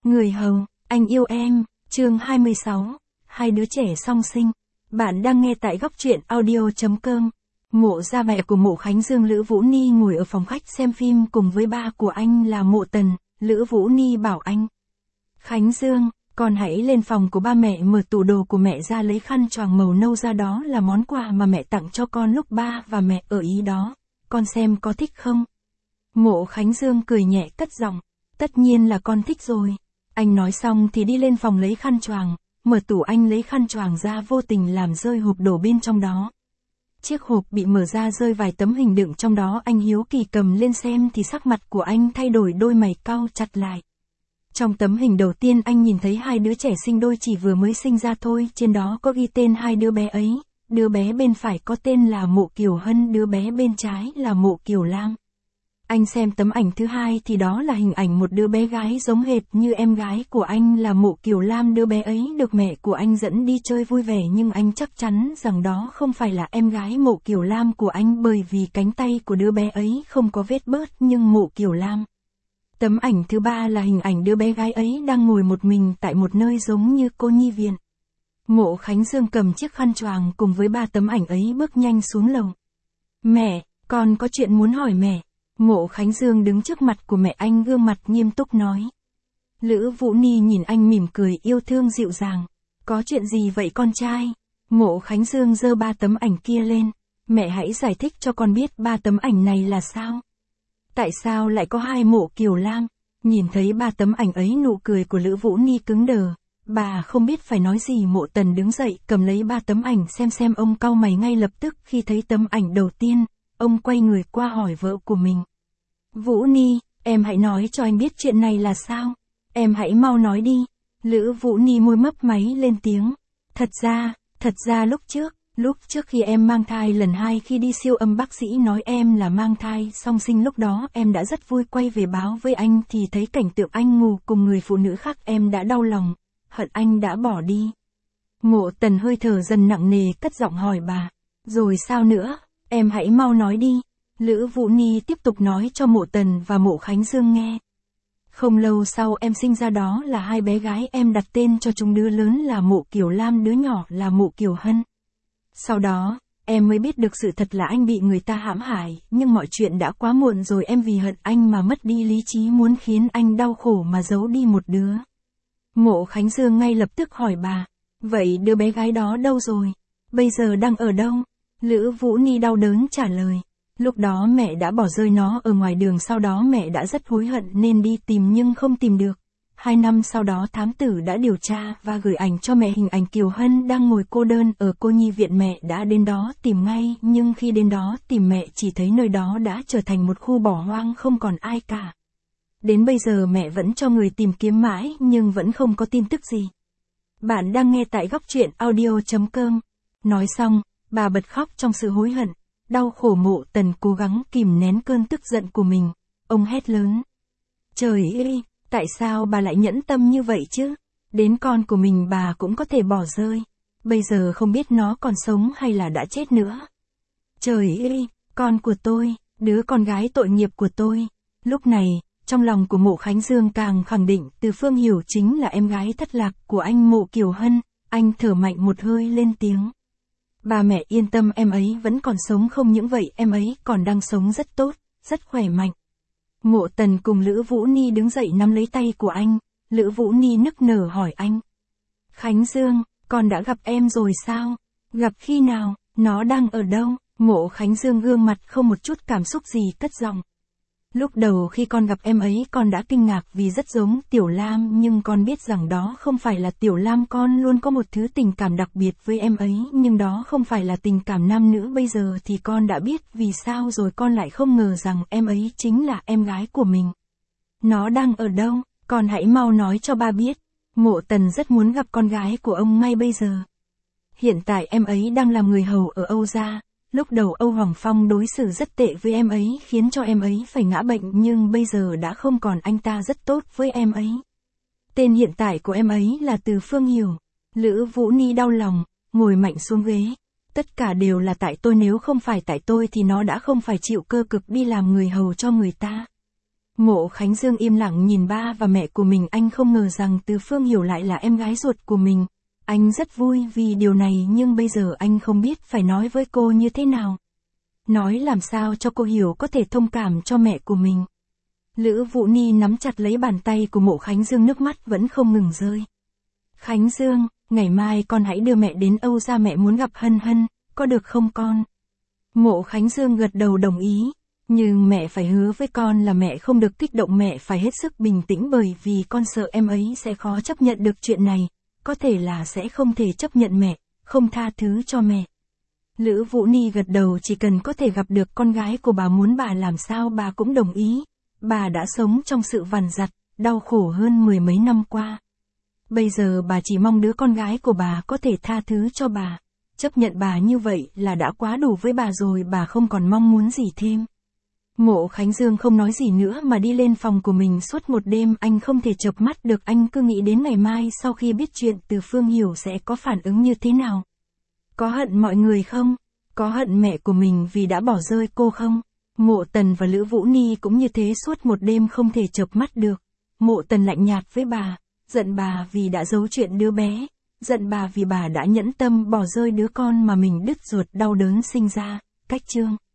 Người hầu, anh yêu em, chương 26, hai đứa trẻ song sinh. Bạn đang nghe tại góc truyện audio.com. Mộ gia mẹ của Mộ Khánh Dương Lữ Vũ Ni ngồi ở phòng khách xem phim cùng với ba của anh là Mộ Tần. Lữ Vũ Ni bảo anh: Khánh Dương, con hãy lên phòng của ba mẹ mở tủ đồ của mẹ ra lấy khăn choàng màu nâu ra, đó là món quà mà mẹ tặng cho con lúc ba và mẹ ở Ý đó. Con xem có thích không? Mộ Khánh Dương cười nhẹ cất giọng: Tất nhiên là con thích rồi. Anh nói xong thì đi lên phòng lấy khăn choàng, mở tủ anh lấy khăn choàng ra, vô tình làm rơi hộp đồ bên trong đó. Chiếc hộp bị mở ra rơi vài tấm hình đựng trong đó, anh hiếu kỳ cầm lên xem thì sắc mặt của anh thay đổi, đôi mày cau chặt lại. Trong tấm hình đầu tiên anh nhìn thấy hai đứa trẻ sinh đôi chỉ vừa mới sinh ra thôi, trên đó có ghi tên hai đứa bé ấy, đứa bé bên phải có tên là Mộ Kiều Hân, đứa bé bên trái là Mộ Kiều Lam. Anh xem tấm ảnh thứ hai thì đó là hình ảnh một đứa bé gái giống hệt như em gái của anh là Mộ Kiều Lam, đứa bé ấy được mẹ của anh dẫn đi chơi vui vẻ, nhưng anh chắc chắn rằng đó không phải là em gái Mộ Kiều Lam của anh, bởi vì cánh tay của đứa bé ấy không có vết bớt nhưng Mộ Kiều Lam. Tấm ảnh thứ ba là hình ảnh đứa bé gái ấy đang ngồi một mình tại một nơi giống như cô nhi viện. Mộ Khánh Dương cầm chiếc khăn choàng cùng với ba tấm ảnh ấy bước nhanh xuống lầu. Mẹ, con có chuyện muốn hỏi mẹ. Mộ Khánh Dương đứng trước mặt của mẹ anh, gương mặt nghiêm túc nói. Lữ Vũ Ni nhìn anh mỉm cười yêu thương dịu dàng. Có chuyện gì vậy con trai? Mộ Khánh Dương giơ ba tấm ảnh kia lên. Mẹ hãy giải thích cho con biết ba tấm ảnh này là sao? Tại sao lại có hai Mộ Kiều Lam? Nhìn thấy ba tấm ảnh ấy, nụ cười của Lữ Vũ Ni cứng đờ. Bà không biết phải nói gì. Mộ Tần đứng dậy cầm lấy ba tấm ảnh xem, ông cau mày ngay lập tức khi thấy tấm ảnh đầu tiên. Ông quay người qua hỏi vợ của mình. Vũ Ni, em hãy nói cho anh biết chuyện này là sao? Em hãy mau nói đi. Lữ Vũ Ni môi mấp máy lên tiếng. Thật ra lúc trước khi em mang thai lần 2, khi đi siêu âm bác sĩ nói em là mang thai song sinh, lúc đó em đã rất vui, quay về báo với anh thì thấy cảnh tượng anh ngủ cùng người phụ nữ khác, em đã đau lòng, hận anh đã bỏ đi. Mộ Tần hơi thở dần nặng nề cất giọng hỏi bà. Rồi sao nữa? Em hãy mau nói đi. Lữ Vũ Ni tiếp tục nói cho Mộ Tần và Mộ Khánh Dương nghe. Không lâu sau em sinh ra, đó là hai bé gái, em đặt tên cho chúng, đứa lớn là Mộ Kiều Lam, đứa nhỏ là Mộ Kiều Hân. Sau đó, em mới biết được sự thật là anh bị người ta hãm hại, nhưng mọi chuyện đã quá muộn rồi, em vì hận anh mà mất đi lý trí, muốn khiến anh đau khổ mà giấu đi một đứa. Mộ Khánh Dương ngay lập tức hỏi bà. Vậy đứa bé gái đó đâu rồi? Bây giờ đang ở đâu? Lữ Vũ Ni đau đớn trả lời. Lúc đó mẹ đã bỏ rơi nó ở ngoài đường, sau đó mẹ đã rất hối hận nên đi tìm nhưng không tìm được. 2 năm sau đó thám tử đã điều tra và gửi ảnh cho mẹ, hình ảnh Kiều Hân đang ngồi cô đơn ở cô nhi viện. Mẹ đã đến đó tìm ngay, nhưng khi đến đó tìm mẹ chỉ thấy nơi đó đã trở thành một khu bỏ hoang, không còn ai cả. Đến bây giờ mẹ vẫn cho người tìm kiếm mãi nhưng vẫn không có tin tức gì. Bạn đang nghe tại góc truyện audio.com. Nói xong, bà bật khóc trong sự hối hận. Đau khổ. Mộ Tần cố gắng kìm nén cơn tức giận của mình. Ông hét lớn. Trời ơi, tại sao bà lại nhẫn tâm như vậy chứ? Đến con của mình bà cũng có thể bỏ rơi. Bây giờ không biết nó còn sống hay là đã chết nữa. Trời ơi, con của tôi, đứa con gái tội nghiệp của tôi. Lúc này, trong lòng của Mộ Khánh Dương càng khẳng định Từ Phương Hiểu chính là em gái thất lạc của anh Mộ Kiều Hân. Anh thở mạnh một hơi lên tiếng. Ba mẹ yên tâm, em ấy vẫn còn sống, không những vậy em ấy còn đang sống rất tốt, rất khỏe mạnh. Mộ Tần cùng Lữ Vũ Ni đứng dậy nắm lấy tay của anh. Lữ Vũ Ni nức nở hỏi anh. Khánh Dương, con đã gặp em rồi sao? Gặp khi nào? Nó đang ở đâu? Mộ Khánh Dương gương mặt không một chút cảm xúc gì cất giọng. Lúc đầu khi con gặp em ấy con đã kinh ngạc vì rất giống Tiểu Lam, nhưng con biết rằng đó không phải là Tiểu Lam. Con luôn có một thứ tình cảm đặc biệt với em ấy, nhưng đó không phải là tình cảm nam nữ. Bây giờ thì con đã biết vì sao rồi, con lại không ngờ rằng em ấy chính là em gái của mình. Nó đang ở đâu? Con hãy mau nói cho ba biết. Mộ Tần rất muốn gặp con gái của ông ngay bây giờ. Hiện tại em ấy đang làm người hầu ở Âu Gia. Lúc đầu Âu Hoàng Phong đối xử rất tệ với em ấy, khiến cho em ấy phải ngã bệnh, nhưng bây giờ đã không còn, anh ta rất tốt với em ấy. Tên hiện tại của em ấy là Từ Phương Hiểu. Lữ Vũ Ni đau lòng, ngồi mạnh xuống ghế. Tất cả đều là tại tôi, nếu không phải tại tôi thì nó đã không phải chịu cơ cực đi làm người hầu cho người ta. Mộ Khánh Dương im lặng nhìn ba và mẹ của mình, anh không ngờ rằng Từ Phương Hiểu lại là em gái ruột của mình. Anh rất vui vì điều này nhưng bây giờ anh không biết phải nói với cô như thế nào. Nói làm sao cho cô Hiểu có thể thông cảm cho mẹ của mình. Lữ Vũ Ni nắm chặt lấy bàn tay của Mộ Khánh Dương, nước mắt vẫn không ngừng rơi. Khánh Dương, ngày mai con hãy đưa mẹ đến Âu Gia, mẹ muốn gặp Hân Hân, có được không con? Mộ Khánh Dương gật đầu đồng ý. Nhưng mẹ phải hứa với con là mẹ không được kích động, mẹ phải hết sức bình tĩnh bởi vì con sợ em ấy sẽ khó chấp nhận được chuyện này, có thể là sẽ không thể chấp nhận mẹ, không tha thứ cho mẹ. Lữ Vũ Ni gật đầu, chỉ cần có thể gặp được con gái của bà, muốn bà làm sao bà cũng đồng ý. Bà đã sống trong sự vằn vặt, đau khổ hơn 10 mấy năm qua. Bây giờ bà chỉ mong đứa con gái của bà có thể tha thứ cho bà. Chấp nhận bà như vậy là đã quá đủ với bà rồi, bà không còn mong muốn gì thêm. Mộ Khánh Dương không nói gì nữa mà đi lên phòng của mình. Suốt một đêm anh không thể chợp mắt được, anh cứ nghĩ đến ngày mai sau khi biết chuyện Từ Phương Hiểu sẽ có phản ứng như thế nào. Có hận mọi người không? Có hận mẹ của mình vì đã bỏ rơi cô không? Mộ Tần và Lữ Vũ Ni cũng như thế, suốt một đêm không thể chợp mắt được. Mộ Tần lạnh nhạt với bà, giận bà vì đã giấu chuyện đứa bé, giận bà vì bà đã nhẫn tâm bỏ rơi đứa con mà mình đứt ruột đau đớn sinh ra. Cách chương